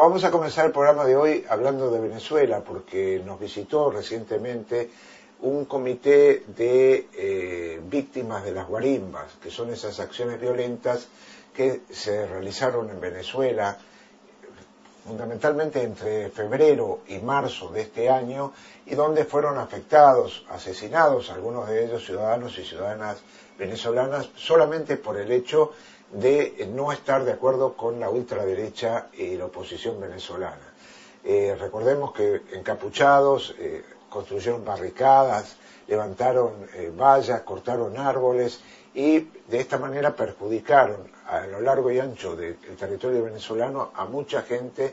vamos a comenzar el programa de hoy hablando de Venezuela, porque nos visitó recientemente un comité de víctimas de las guarimbas, que son esas acciones violentas que se realizaron en Venezuela, fundamentalmente entre febrero y marzo de este año, y donde fueron afectados, asesinados, algunos de ellos ciudadanos y ciudadanas venezolanas, solamente por el hecho de no estar de acuerdo con la ultraderecha y la oposición venezolana. Recordemos que encapuchados construyeron barricadas, levantaron vallas, cortaron árboles y de esta manera perjudicaron a lo largo y ancho del territorio venezolano a mucha gente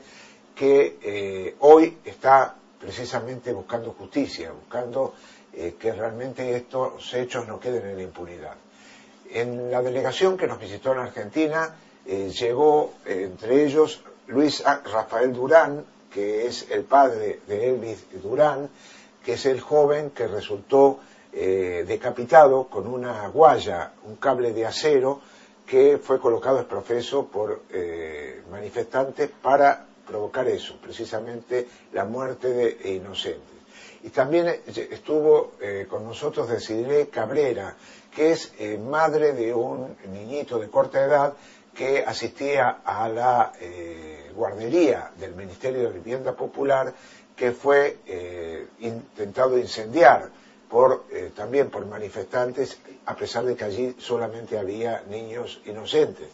que hoy está precisamente buscando justicia, buscando que realmente estos hechos no queden en la impunidad. En la delegación que nos visitó en Argentina llegó entre ellos Luis Rafael Durán, que es el padre de Elvis Durán, que es el joven que resultó decapitado con una guaya, un cable de acero que fue colocado exprofeso por manifestantes para provocar eso, precisamente la muerte de inocentes. Y también estuvo con nosotros Desiree Cabrera, que es madre de un niñito de corta edad que asistía a la guardería del Ministerio de Vivienda Popular, que fue intentado incendiar también por manifestantes, a pesar de que allí solamente había niños inocentes,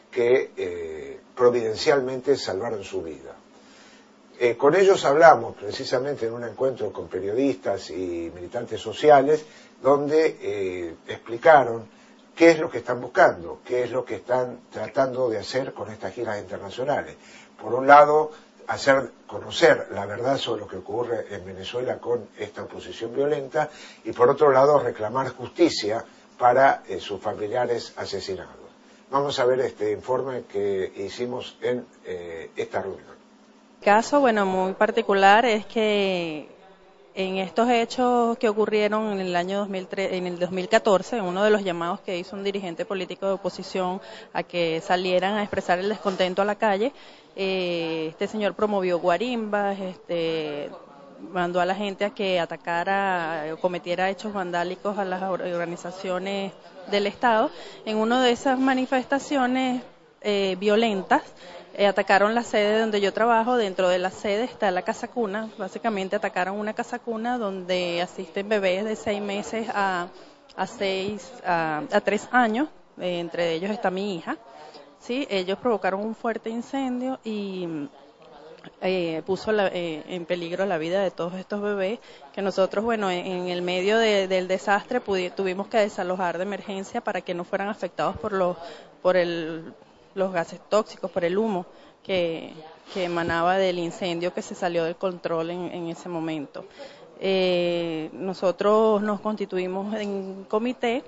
que providencialmente salvaron su vida. Con ellos hablamos precisamente en un encuentro con periodistas y militantes sociales, donde explicaron qué es lo que están buscando, qué es lo que están tratando de hacer con estas giras internacionales. Por un lado, hacer conocer la verdad sobre lo que ocurre en Venezuela con esta oposición violenta, y por otro lado reclamar justicia para sus familiares asesinados. Vamos a ver este informe que hicimos en esta reunión. El caso, muy particular es que en estos hechos que ocurrieron en el año 2003, en el 2014, uno de los llamados que hizo un dirigente político de oposición a que salieran a expresar el descontento a la calle, este señor promovió guarimbas, mandó a la gente a que atacara o cometiera hechos vandálicos a las organizaciones del Estado. En una de esas manifestaciones violentas, atacaron la sede donde yo trabajo. Dentro de la sede está la casa cuna. Básicamente atacaron una casa cuna donde asisten bebés de 6 meses a 3 años, entre ellos está mi hija. Sí, ellos provocaron un fuerte incendio y puso en peligro la vida de todos estos bebés, que nosotros, en el medio del desastre tuvimos que desalojar de emergencia para que no fueran afectados por los gases tóxicos, por el humo que emanaba del incendio que se salió del control en ese momento. Nosotros nos constituimos en comité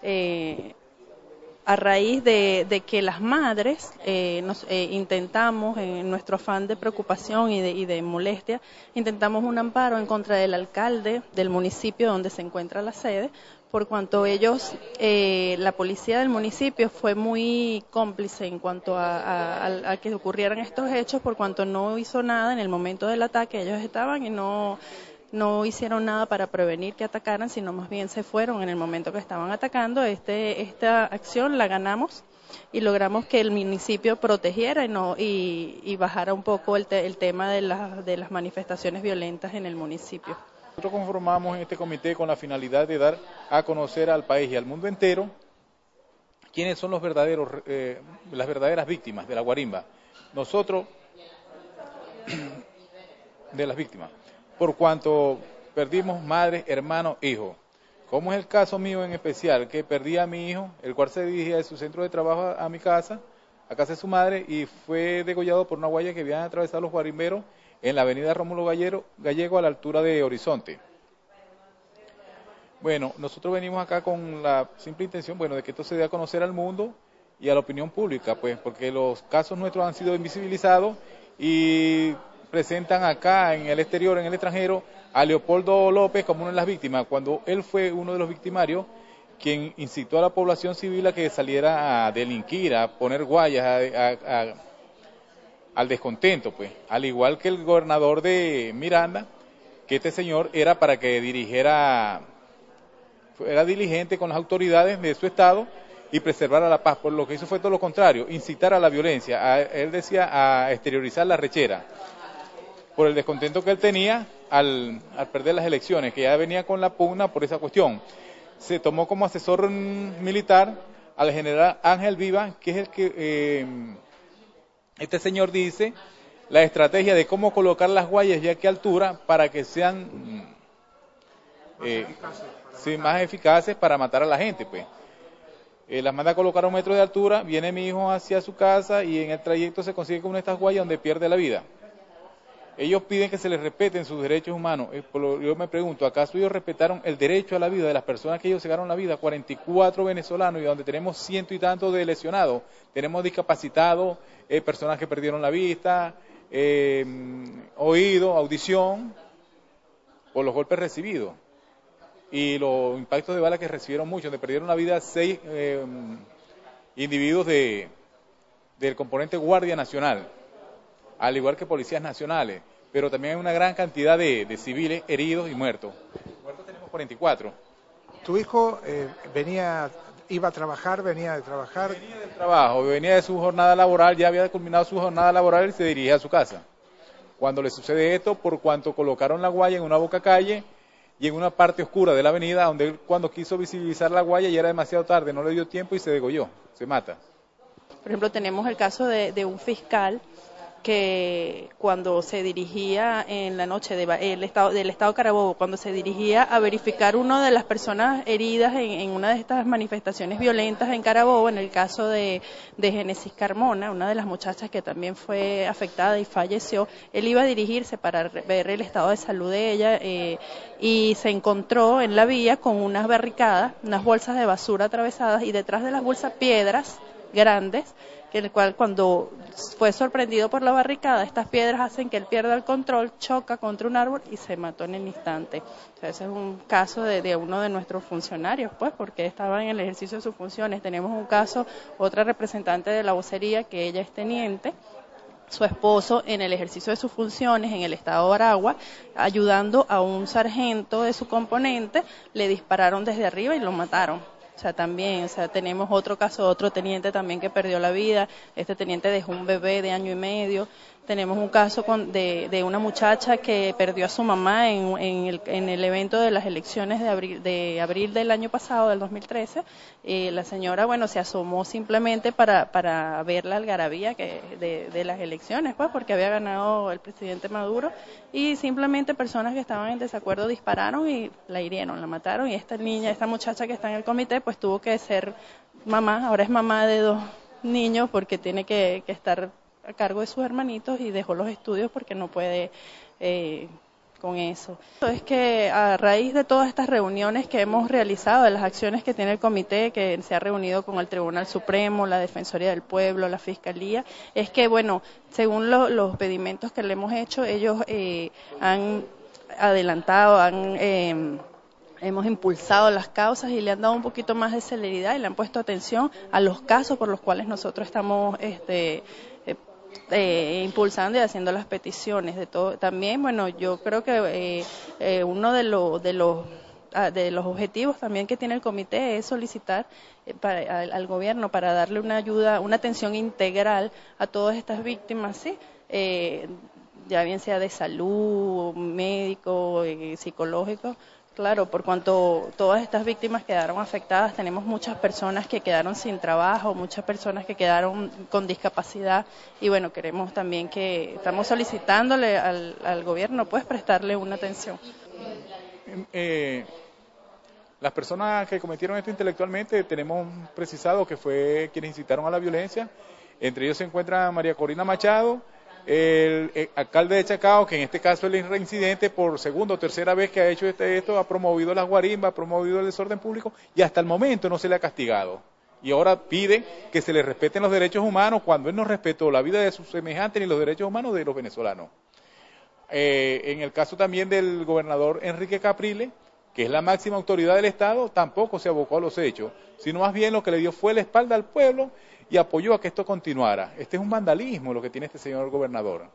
a raíz de que las madres intentamos, en nuestro afán de preocupación y de molestia, intentamos un amparo en contra del alcalde del municipio donde se encuentra la sede, por cuanto ellos, la policía del municipio fue muy cómplice en cuanto a que ocurrieran estos hechos, por cuanto no hizo nada en el momento del ataque. Ellos estaban y no hicieron nada para prevenir que atacaran, sino más bien se fueron en el momento que estaban atacando. Esta acción la ganamos y logramos que el municipio protegiera y bajara un poco el tema de las manifestaciones violentas en el municipio. Nosotros conformamos este comité con la finalidad de dar a conocer al país y al mundo entero quiénes son las verdaderas víctimas de la guarimba. Nosotros, de las víctimas, por cuanto perdimos madres, hermanos, hijos. Como es el caso mío en especial, que perdí a mi hijo, el cual se dirigía de su centro de trabajo a mi casa, a casa de su madre, y fue degollado por una guaya que habían atravesado los guarimberos en la avenida Rómulo Gallego a la altura de Horizonte. Nosotros venimos acá con la simple intención, de que esto se dé a conocer al mundo y a la opinión pública, porque los casos nuestros han sido invisibilizados y presentan acá en el exterior, en el extranjero, a Leopoldo López como una de las víctimas, cuando él fue uno de los victimarios quien incitó a la población civil a que saliera a delinquir, a poner guayas, al descontento, pues, al igual que el gobernador de Miranda, que este señor era para que era diligente con las autoridades de su estado y preservara la paz. Por lo que hizo fue todo lo contrario, incitar a la violencia, él decía a exteriorizar la rechera, por el descontento que él tenía al perder las elecciones, que ya venía con la pugna por esa cuestión. Se tomó como asesor militar al general Ángel Viva, que es el que, este señor dice, la estrategia de cómo colocar las guayas y a qué altura para que sean más eficaces para matar a la gente, pues. Las manda a colocar a 1 metro de altura, viene mi hijo hacia su casa y en el trayecto se consigue con una de estas guayas donde pierde la vida. Ellos piden que se les respeten sus derechos humanos. Yo me pregunto, ¿acaso ellos respetaron el derecho a la vida de las personas que ellos cegaron la vida? 44 venezolanos, y donde tenemos 100 y tantos de lesionados. Tenemos discapacitados, personas que perdieron la vista, oído, audición, por los golpes recibidos. Y los impactos de bala que recibieron muchos, donde perdieron la vida 6 individuos del componente Guardia Nacional, al igual que policías nacionales, pero también hay una gran cantidad de civiles heridos y muertos. Muertos tenemos 44. ¿Tu hijo iba a trabajar, venía de trabajar? Venía del trabajo, venía de su jornada laboral, ya había culminado su jornada laboral y se dirigía a su casa. Cuando le sucede esto, por cuanto colocaron la guaya en una boca calle y en una parte oscura de la avenida, donde él cuando quiso visibilizar la guaya ya era demasiado tarde, no le dio tiempo y se degolló, se mata. Por ejemplo, tenemos el caso de un fiscal que cuando se dirigía en la noche del estado Carabobo, cuando se dirigía a verificar una de las personas heridas en una de estas manifestaciones violentas en Carabobo, en el caso de Génesis Carmona, una de las muchachas que también fue afectada y falleció, él iba a dirigirse para ver el estado de salud de ella y se encontró en la vía con unas barricadas, unas bolsas de basura atravesadas y detrás de las bolsas piedras grandes, el cual cuando fue sorprendido por la barricada, estas piedras hacen que él pierda el control, choca contra un árbol y se mató en el instante. O sea, ese es un caso de uno de nuestros funcionarios, pues, porque estaba en el ejercicio de sus funciones. Tenemos un caso, otra representante de la vocería, que ella es teniente, su esposo en el ejercicio de sus funciones en el estado de Aragua, ayudando a un sargento de su componente, le dispararon desde arriba y lo mataron. O sea, también, tenemos otro caso, otro teniente también que perdió la vida. Este teniente dejó un bebé de 1 año y medio. Tenemos un caso de una muchacha que perdió a su mamá en el evento de las elecciones de abril del año pasado, del 2013. La señora, se asomó simplemente para ver la algarabía de las elecciones, pues, porque había ganado el presidente Maduro, y simplemente personas que estaban en desacuerdo dispararon y la hirieron, la mataron, y esta muchacha que está en el comité, pues tuvo que ser mamá, ahora es mamá de 2 niños porque tiene que estar a cargo de sus hermanitos y dejó los estudios porque no puede con eso. Es que a raíz de todas estas reuniones que hemos realizado, de las acciones que tiene el comité, que se ha reunido con el Tribunal Supremo, la Defensoría del Pueblo, la Fiscalía, es que, según los pedimentos que le hemos hecho, ellos han adelantado, hemos impulsado las causas y le han dado un poquito más de celeridad y le han puesto atención a los casos por los cuales nosotros estamos impulsando y haciendo las peticiones de todo. También, yo creo que uno de los objetivos también que tiene el comité es solicitar al gobierno para darle una ayuda, una atención integral a todas estas víctimas, ¿sí? Ya bien sea de salud, médico, psicológico. Claro, por cuanto todas estas víctimas quedaron afectadas, tenemos muchas personas que quedaron sin trabajo, muchas personas que quedaron con discapacidad y queremos también estamos solicitándole al gobierno, pues, prestarle una atención. Las personas que cometieron esto intelectualmente tenemos precisado que fue quienes incitaron a la violencia. Entre ellos se encuentra María Corina Machado, el alcalde de Chacao, que en este caso él es reincidente por segunda o tercera vez que ha hecho esto, ha promovido las guarimbas, ha promovido el desorden público y hasta el momento no se le ha castigado. Y ahora pide que se le respeten los derechos humanos cuando él no respetó la vida de sus semejantes ni los derechos humanos de los venezolanos. En el caso también del gobernador Enrique Capriles, que es la máxima autoridad del Estado, tampoco se abocó a los hechos, sino más bien lo que le dio fue la espalda al pueblo y apoyó a que esto continuara. Este es un vandalismo lo que tiene este señor gobernador.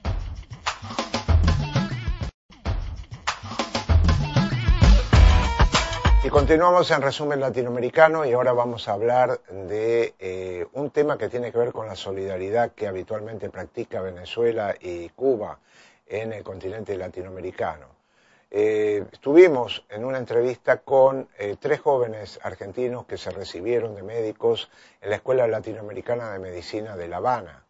Y continuamos en Resumen Latinoamericano y ahora vamos a hablar de un tema que tiene que ver con la solidaridad que habitualmente practica Venezuela y Cuba en el continente latinoamericano. Estuvimos en una entrevista con 3 jóvenes argentinos que se recibieron de médicos en la Escuela Latinoamericana de Medicina de La Habana.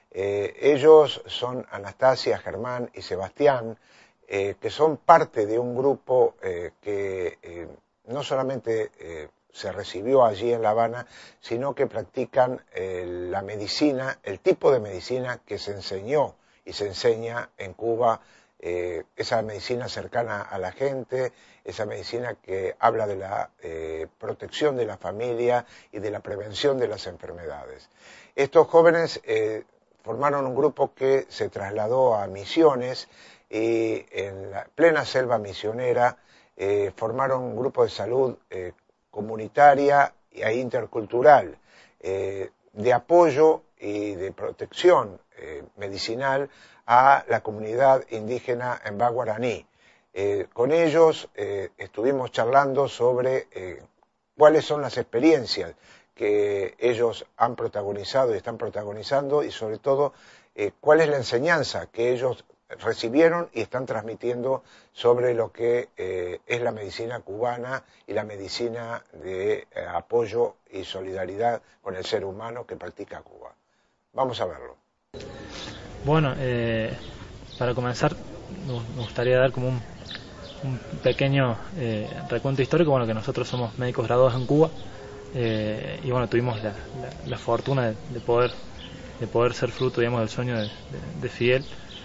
Ellos son Anastasia, Germán y Sebastián, que son parte de un grupo que no solamente se recibió allí en La Habana, sino que practican la medicina, el tipo de medicina que se enseñó y se enseña en Cuba, esa medicina cercana a la gente, esa medicina que habla de la protección de la familia y de la prevención de las enfermedades. Estos jóvenes formaron un grupo que se trasladó a Misiones y en la plena selva misionera formaron un grupo de salud comunitaria e intercultural de apoyo y de protección medicinal a la comunidad indígena Mba Guaraní. Con ellos estuvimos charlando sobre cuáles son las experiencias que ellos han protagonizado y están protagonizando y sobre todo cuál es la enseñanza que ellos recibieron y están transmitiendo sobre lo que es la medicina cubana y la medicina de apoyo y solidaridad con el ser humano que practica Cuba. Vamos a verlo. Bueno, para comenzar me gustaría dar como un pequeño recuento histórico, bueno, que nosotros somos médicos graduados en Cuba y bueno, tuvimos la fortuna de poder ser fruto, digamos, del sueño de Fidel.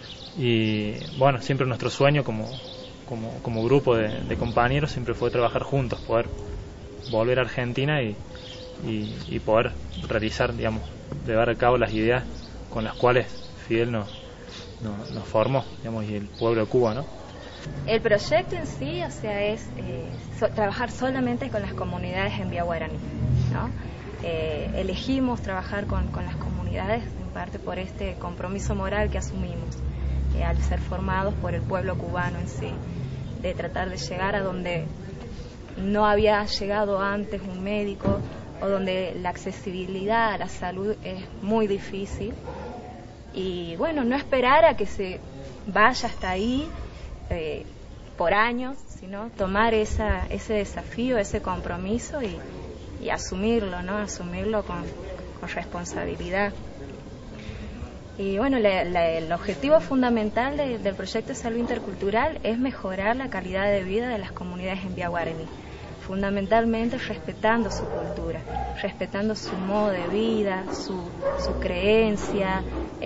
Y bueno, siempre nuestro sueño como grupo de compañeros siempre fue trabajar juntos, poder volver a Argentina y poder realizar, digamos, llevar a cabo las ideas con las cuales Fidel nos formó, digamos, y el pueblo de Cuba, ¿no? El proyecto en sí, o sea, es trabajar solamente con las comunidades en Mba Guaraní, ¿no? Elegimos trabajar con las comunidades en parte por este compromiso moral que asumimos. Al ser formados por el pueblo cubano en sí, de tratar de llegar a donde no había llegado antes un médico o donde la accesibilidad a la salud es muy difícil y bueno, no esperar a que se vaya hasta ahí por años, sino tomar ese desafío, ese compromiso y asumirlo, ¿no? Asumirlo con responsabilidad. Y bueno, el objetivo fundamental del proyecto de salud intercultural es mejorar la calidad de vida de las comunidades en Mba Guaraní, fundamentalmente respetando su cultura, respetando su modo de vida, su creencia,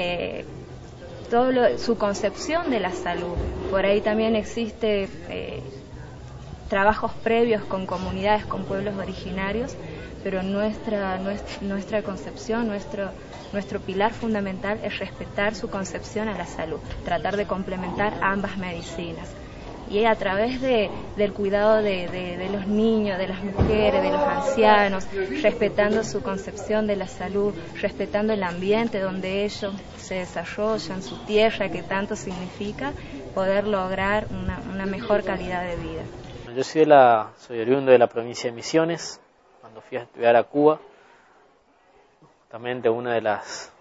su concepción de la salud. Por ahí también existe trabajos previos con comunidades, con pueblos originarios, pero nuestra concepción, nuestro pilar fundamental es respetar su concepción a la salud, tratar de complementar ambas medicinas. Y a través del cuidado de los niños, de las mujeres, de los ancianos, respetando su concepción de la salud, respetando el ambiente donde ellos se desarrollan, su tierra que tanto significa, poder lograr una mejor calidad de vida. Yo soy oriundo de la provincia de Misiones. Cuando fui a estudiar a Cuba, justamente una de las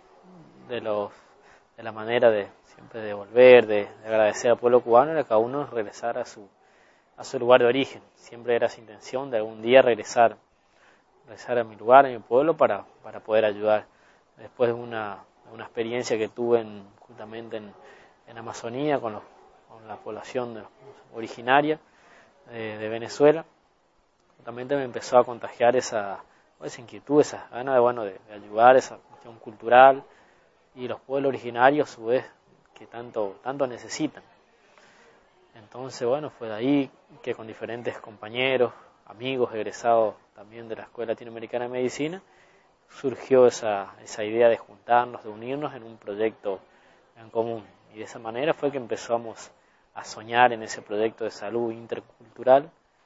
maneras de siempre de volver, de agradecer al pueblo cubano, era que cada uno regresara a su lugar de origen. Siempre era esa intención de algún día regresar a mi lugar, a mi pueblo, para poder ayudar. Después de una experiencia que tuve justamente en Amazonía con la población originaria de Venezuela, justamente me empezó a contagiar esa inquietud, esa gana de ayudar, esa cuestión cultural, y los pueblos originarios a su vez que tanto necesitan. Entonces bueno, fue de ahí que con diferentes compañeros, amigos egresados también de la Escuela Latinoamericana de Medicina, surgió esa idea de juntarnos, de unirnos en un proyecto en común, y de esa manera fue que empezamos a soñar en ese proyecto de salud intercultural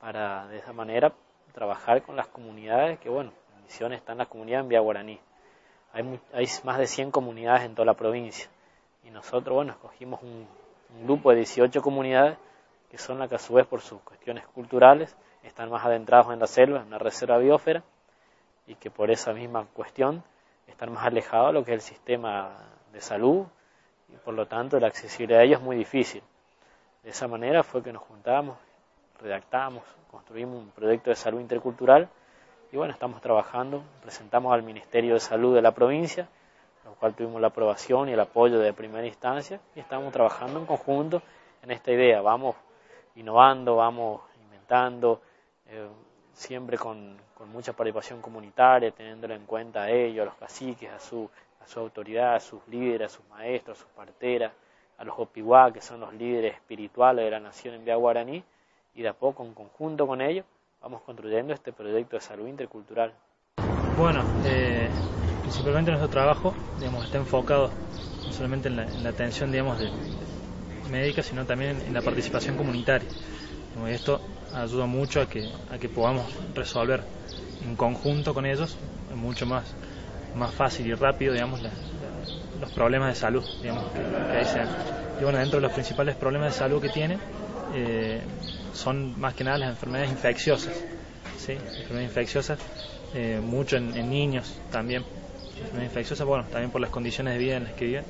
para de esa manera trabajar con las comunidades que, bueno, en Misiones están las comunidades en Villa Guaraní. Hay más de 100 comunidades en toda la provincia y nosotros, bueno, escogimos un grupo de 18 comunidades que son las que a su vez por sus cuestiones culturales están más adentrados en la selva, en una reserva biosfera, y que por esa misma cuestión están más alejados de lo que es el sistema de salud y por lo tanto la accesibilidad a ellos es muy difícil. De esa manera fue que nos juntamos, redactamos, construimos un proyecto de salud intercultural y bueno, estamos trabajando, presentamos al Ministerio de Salud de la provincia, lo cual tuvimos la aprobación y el apoyo de primera instancia y estamos trabajando en conjunto en esta idea. Vamos innovando, vamos inventando, siempre con mucha participación comunitaria, teniéndolo en cuenta a ellos, a los caciques, a su autoridad, a sus líderes, a sus maestros, a sus parteras, a los opiwá, que son los líderes espirituales de la nación en Villa Guaraní, y de a poco, en conjunto con ellos, vamos construyendo este proyecto de salud intercultural. Bueno, principalmente nuestro trabajo, digamos, está enfocado no solamente en la atención, digamos, médica, sino también en la participación comunitaria. Y esto ayuda mucho a que podamos resolver en conjunto con ellos mucho más fácil y rápido, digamos, los problemas de salud, digamos, que ahí sean. Y bueno, dentro de los principales problemas de salud que tienen son más que nada las enfermedades infecciosas, ¿sí? Enfermedades infecciosas, mucho en niños también. Enfermedades infecciosas, bueno, también por las condiciones de vida en las que viven.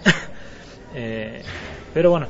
Pero bueno,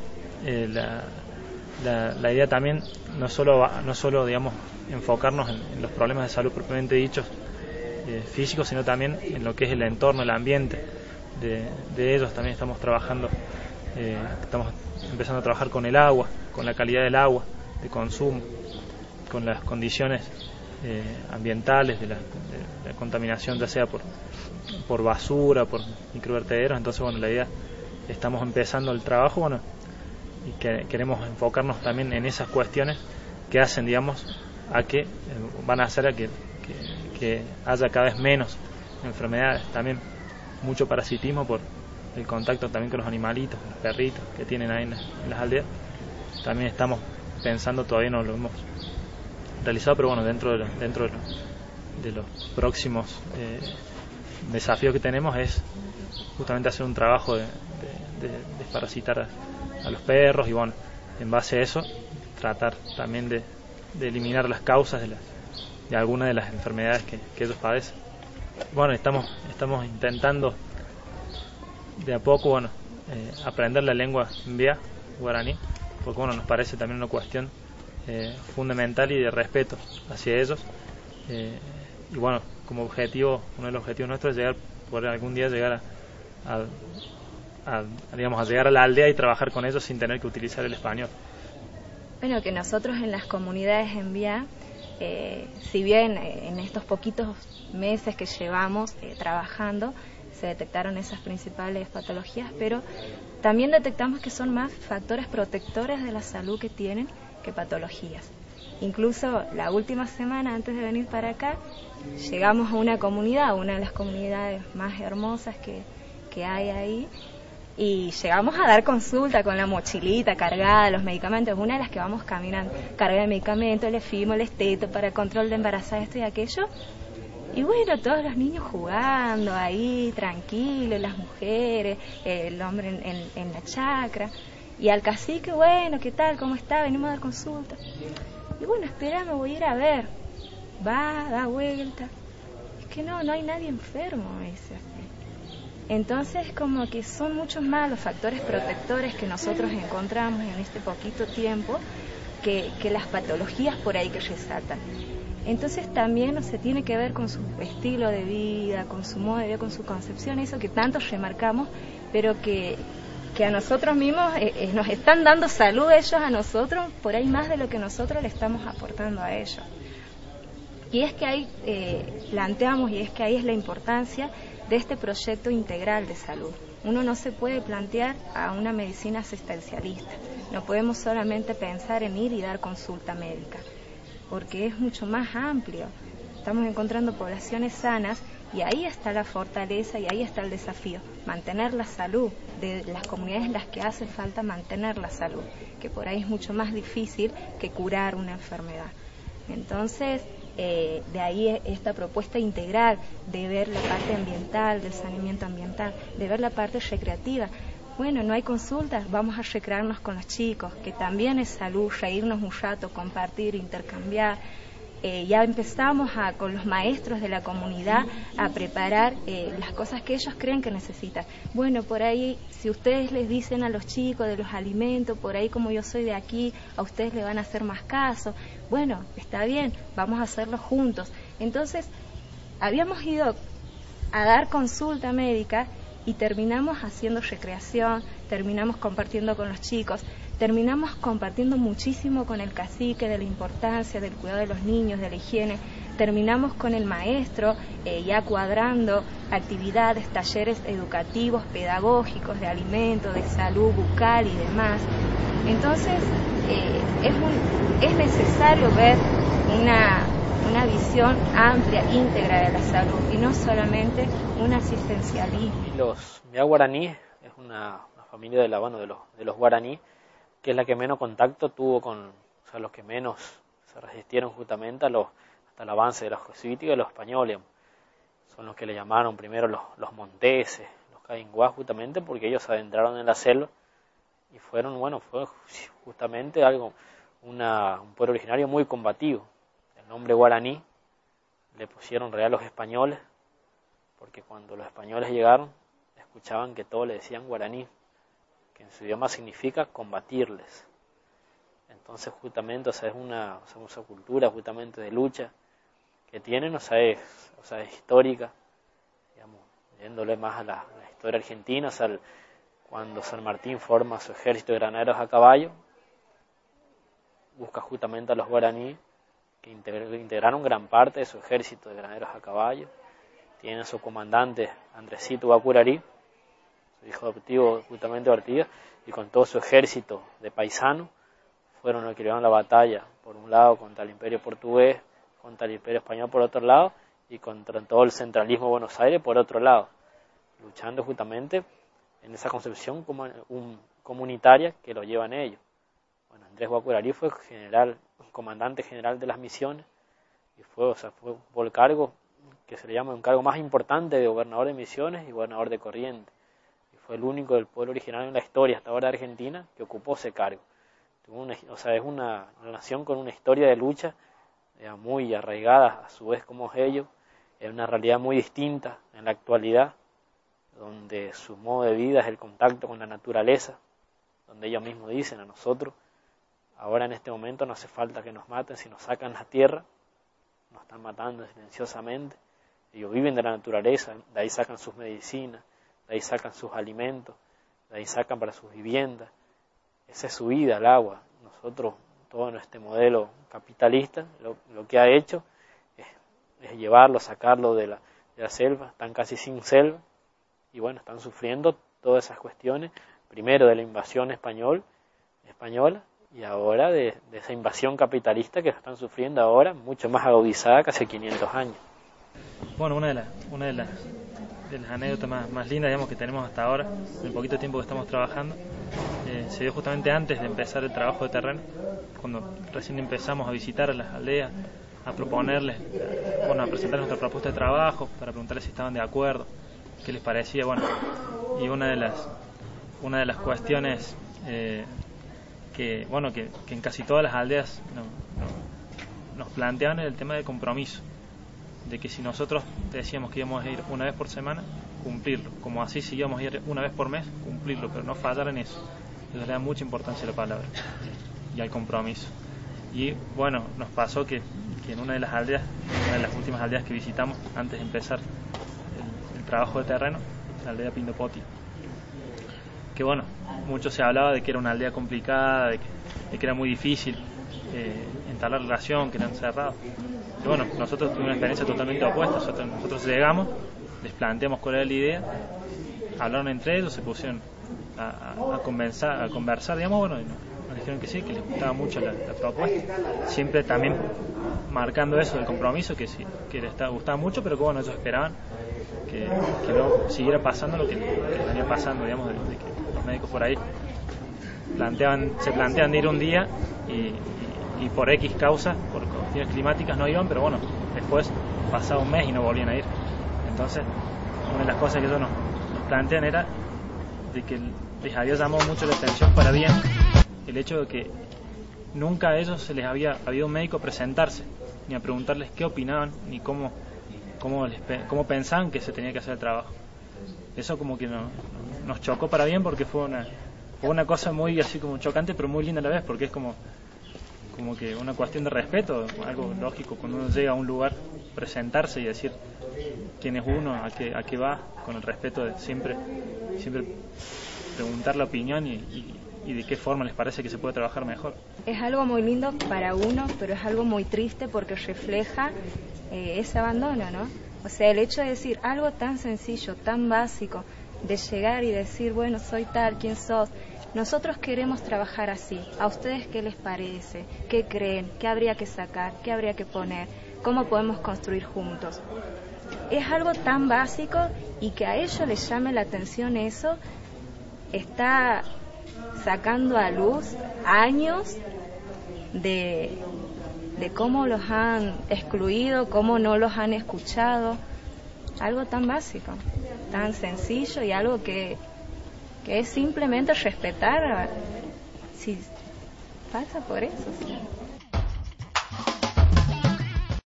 la idea también no solo digamos, enfocarnos en los problemas de salud propiamente dichos, físicos, sino también en lo que es el entorno, el ambiente de ellos. También estamos trabajando, estamos empezando a trabajar con el agua, con la calidad del agua de consumo, con las condiciones ambientales de la contaminación, ya sea por basura, por microvertederos. Entonces, bueno, la idea, estamos empezando el trabajo, bueno, y que queremos enfocarnos también en esas cuestiones que hacen, digamos, van a hacer a que haya cada vez menos enfermedades, también mucho parasitismo por el contacto también con los animalitos, los perritos que tienen ahí en las aldeas. También estamos pensando, todavía no lo hemos realizado, pero bueno, dentro de los próximos desafíos que tenemos es justamente hacer un trabajo de desparasitar a los perros y bueno, en base a eso tratar también de eliminar las causas de algunas de las enfermedades que ellos padecen. Bueno, estamos intentando de a poco, bueno, aprender la lengua mbia, guaraní, porque bueno, nos parece también una cuestión fundamental y de respeto hacia ellos. Y bueno, como objetivo, uno de los objetivos nuestros es poder algún día llegar a llegar a la aldea y trabajar con ellos sin tener que utilizar el español. Bueno, que nosotros en las comunidades en Vía, si bien en estos poquitos meses que llevamos trabajando se detectaron esas principales patologías, pero también detectamos que son más factores protectores de la salud que tienen que patologías. Incluso la última semana antes de venir para acá llegamos a una comunidad, una de las comunidades más hermosas que hay ahí, y llegamos a dar consulta con la mochilita cargada de los medicamentos, una de las que vamos caminando, carga de medicamentos, el efimo, el esteto para control de embarazo, esto y aquello. Y bueno, todos los niños jugando ahí, tranquilos, las mujeres, el hombre en la chacra. Y al cacique, bueno, ¿qué tal? ¿Cómo está? Venimos a dar consulta. Y bueno, espera, me voy a ir a ver. Va, da vuelta. Es que no hay nadie enfermo, me dice. Entonces, como que son muchos más los factores protectores que nosotros encontramos en este poquito tiempo que las patologías por ahí que resaltan. Entonces también se tiene que ver con su estilo de vida, con su modo de vida, con su concepción, eso que tanto remarcamos, pero que a nosotros mismos nos están dando salud ellos a nosotros, por ahí más de lo que nosotros le estamos aportando a ellos. Y es que ahí planteamos, y es que ahí es la importancia de este proyecto integral de salud. Uno no se puede plantear a una medicina asistencialista, no podemos solamente pensar en ir y dar consulta médica, porque es mucho más amplio. Estamos encontrando poblaciones sanas y ahí está la fortaleza y ahí está el desafío, mantener la salud de las comunidades en las que hace falta mantener la salud, que por ahí es mucho más difícil que curar una enfermedad. Entonces, de ahí esta propuesta integral de ver la parte ambiental, del saneamiento ambiental, de ver la parte recreativa. Bueno, no hay consultas, vamos a recrearnos con los chicos, que también es salud, reírnos un rato, compartir, intercambiar. Ya empezamos con los maestros de la comunidad a preparar las cosas que ellos creen que necesitan. Bueno, por ahí, si ustedes les dicen a los chicos de los alimentos, por ahí como yo soy de aquí, a ustedes le van a hacer más caso. Bueno, está bien, vamos a hacerlo juntos. Entonces, habíamos ido a dar consulta médica y terminamos haciendo recreación, terminamos compartiendo con los chicos, terminamos compartiendo muchísimo con el cacique de la importancia del cuidado de los niños, de la higiene, terminamos con el maestro ya cuadrando actividades, talleres educativos, pedagógicos, de alimentos, de salud bucal y demás. Entonces es necesario ver una visión amplia, íntegra de la salud y no solamente un asistencialismo. Los Mia guaraníes es una familia de los guaraníes, que es la que menos contacto tuvo con, o sea, los que menos se resistieron justamente hasta el avance de los jesuítas y de los españoles. Son los que le llamaron primero los monteses, los cainguás, justamente porque ellos se adentraron en la selva y fue justamente un pueblo originario muy combativo. El nombre guaraní le pusieron real los españoles, porque cuando los españoles llegaron, escuchaban que todos le decían guaraní, que en su idioma significa combatirles. Entonces justamente, es una cultura justamente de lucha que tienen, es histórica, digamos, yéndole más a la historia argentina, cuando San Martín forma su ejército de granaderos a caballo, busca justamente a los guaraníes, que integraron gran parte de su ejército de granaderos a caballo. Tienen a su comandante Andresito Guacurarí, su hijo adoptivo justamente de Ortigas, y con todo su ejército de paisanos fueron los que llevaron la batalla, por un lado contra el imperio portugués, contra el imperio español por otro lado, y contra todo el centralismo de Buenos Aires por otro lado, luchando justamente en esa concepción comunitaria que lo llevan ellos. Bueno, Andrés Guacurarí fue comandante general de las misiones, y fue por el cargo que se le llama un cargo más importante de gobernador de Misiones y gobernador de Corrientes. Y fue el único del pueblo originario en la historia hasta ahora de Argentina que ocupó ese cargo. Es una nación con una historia de lucha muy arraigada a su vez como ellos, es una realidad muy distinta en la actualidad, donde su modo de vida es el contacto con la naturaleza, donde ellos mismos dicen a nosotros, ahora en este momento no hace falta que nos maten, si nos sacan la tierra, nos están matando silenciosamente. Ellos viven de la naturaleza, de ahí sacan sus medicinas, de ahí sacan sus alimentos, de ahí sacan para sus viviendas. Esa es su vida, el agua. Nosotros, todo este modelo capitalista, lo que ha hecho es llevarlo, sacarlo de la selva, están casi sin selva, y bueno, están sufriendo todas esas cuestiones, primero de la invasión española, y ahora de esa invasión capitalista que están sufriendo ahora, mucho más agudizada que hace 500 años. Bueno, una de las anécdotas más lindas, digamos, que tenemos hasta ahora, en el poquito tiempo que estamos trabajando, se dio justamente antes de empezar el trabajo de terreno, cuando recién empezamos a visitar a las aldeas, a proponerles, a presentar nuestra propuesta de trabajo, para preguntarles si estaban de acuerdo, qué les parecía, y una de las cuestiones que en casi todas las aldeas nos planteaban el tema del compromiso, de que si nosotros decíamos que íbamos a ir una vez por semana, cumplirlo, como así si íbamos a ir una vez por mes, cumplirlo, pero no fallar en eso. Ellos le dan mucha importancia a la palabra y al compromiso. Y bueno, nos pasó que en una de las últimas aldeas que visitamos antes de empezar el trabajo de terreno, la aldea Pindopoti, que mucho se hablaba de que era una aldea complicada, de que era muy difícil entablar relación, que eran cerrados. Y nosotros tuvimos una experiencia totalmente opuesta. Nosotros llegamos, les planteamos cuál era la idea, hablaron entre ellos, se pusieron a conversar, digamos, y nos dijeron que sí, que les gustaba mucho la propuesta, siempre también marcando eso del compromiso, que les gustaba mucho, pero que ellos esperaban que no siguiera pasando lo que venía pasando, digamos, de que los médicos por ahí se plantean de ir un día y y por X causas, por cuestiones climáticas no iban, pero bueno, después pasaba un mes y no volvían a ir. Entonces, una de las cosas que ellos nos plantean era de que les había llamado mucho la atención para bien el hecho de que nunca a ellos se les había habido un médico presentarse, ni a preguntarles qué opinaban, ni cómo pensaban que se tenía que hacer el trabajo. Eso como que nos chocó para bien, porque fue una cosa muy así como chocante, pero muy linda a la vez, porque es como que una cuestión de respeto, algo lógico cuando uno llega a un lugar, presentarse y decir quién es uno, a qué va, con el respeto de siempre preguntar la opinión y de qué forma les parece que se puede trabajar mejor. Es algo muy lindo para uno, pero es algo muy triste porque refleja ese abandono, ¿no? O sea, el hecho de decir algo tan sencillo, tan básico, de llegar y decir, bueno, soy tal, ¿quién sos? Nosotros queremos trabajar así. ¿A ustedes qué les parece? ¿Qué creen? ¿Qué habría que sacar? ¿Qué habría que poner? ¿Cómo podemos construir juntos? Es algo tan básico, y que a ellos les llame la atención eso, está sacando a luz años de cómo los han excluido, cómo no los han escuchado. Algo tan básico, tan sencillo, y algo que es simplemente respetar, si pasa por eso, sí.